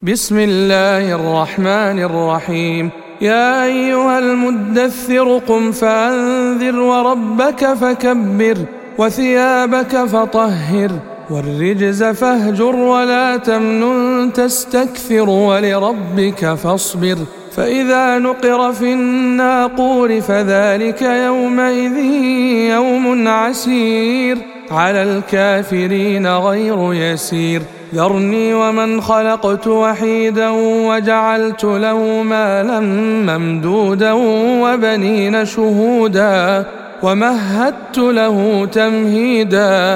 بسم الله الرحمن الرحيم. يا أيها المدثر قم فأنذر وربك فكبر وثيابك فطهر والرجز فاهجر ولا تمنن تستكثر ولربك فاصبر فإذا نقر في الناقور فذلك يومئذ يوم عسير على الكافرين غير يسير. ذرني ومن خلقت وحيدا وجعلت له مالا ممدودا وبنين شهودا ومهدت له تمهيدا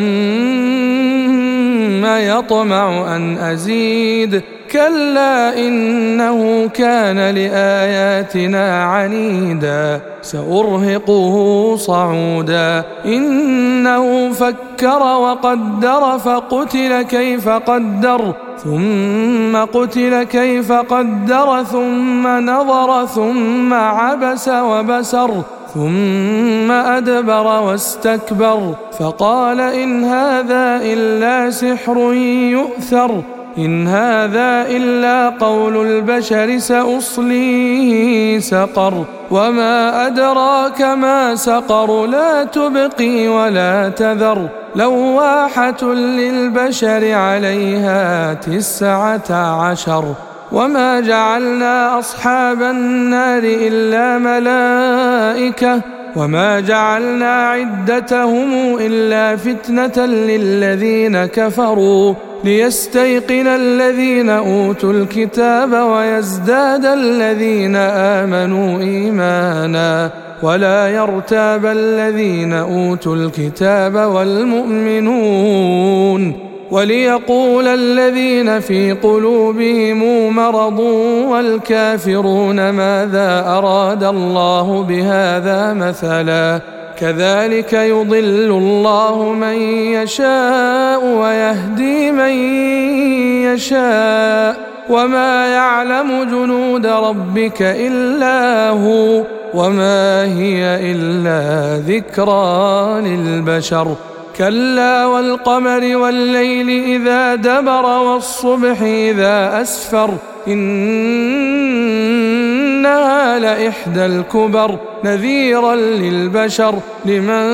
ثم يطمع أن أزيد كلا إنه كان لآياتنا عنيدا سأرهقه صعودا إنه فكر وقدر فقتل كيف قدر ثم قتل كيف قدر ثم نظر ثم عبس وبسر ثم أدبر واستكبر فقال إن هذا إلا سحر يؤثر إن هذا إلا قول البشر سأصليه سقر وما أدراك ما سقر لا تبقي ولا تذر لواحة للبشر عليها 19 وما جعلنا أصحاب النار إلا ملائكة وما جعلنا عدتهم إلا فتنة للذين كفروا ليستيقن الذين أوتوا الكتاب ويزداد الذين آمنوا إيمانا ولا يرتاب الذين أوتوا الكتاب والمؤمنون وليقول الذين في قلوبهم مرض والكافرون ماذا أراد الله بهذا مثلا كذلك يضل الله من يشاء ويهدي من يشاء وما يعلم جنود ربك إلا هو وما هي إلا ذكرى للبشر كلا والقمر والليل إذا دبر والصبح إذا أسفر إنها لإحدى الكبر نذيرا للبشر لمن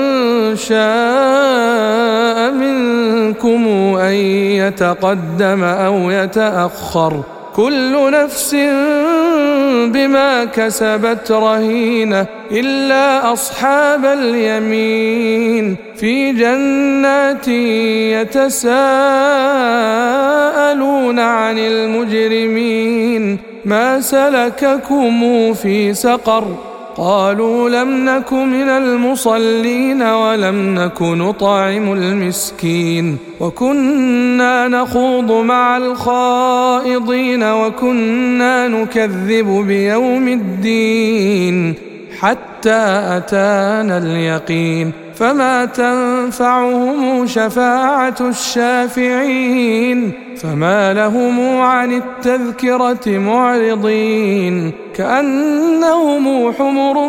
شاء منكم أن يتقدم أو يتأخر كل نفس بما كسبت رهينة إلا أصحاب اليمين في جنات يتساءلون عن المجرمين ما سلككم في سقر قالوا لم نك من المصلين ولم نك نطعم المسكين وكنا نخوض مع الخائضين وكنا نكذب بيوم الدين حتى أتانا اليقين فما تنفعهم شفاعة الشافعين فما لهم عن التذكرة معرضين كأنهم حمر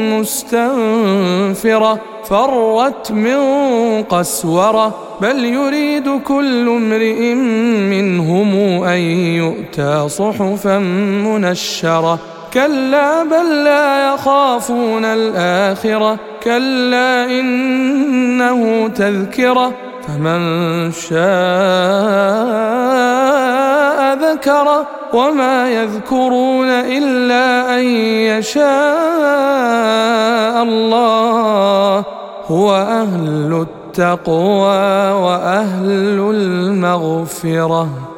مستنفرة فرت من قسورة بل يريد كل امرئ منهم أن يؤتى صحفا منشرة كلا بل لا يخافون الآخرة كلا إنه تذكرة فمن شاء ذكره وما يذكرون إلا أن يشاء الله هو أهل التقوى وأهل المغفرة.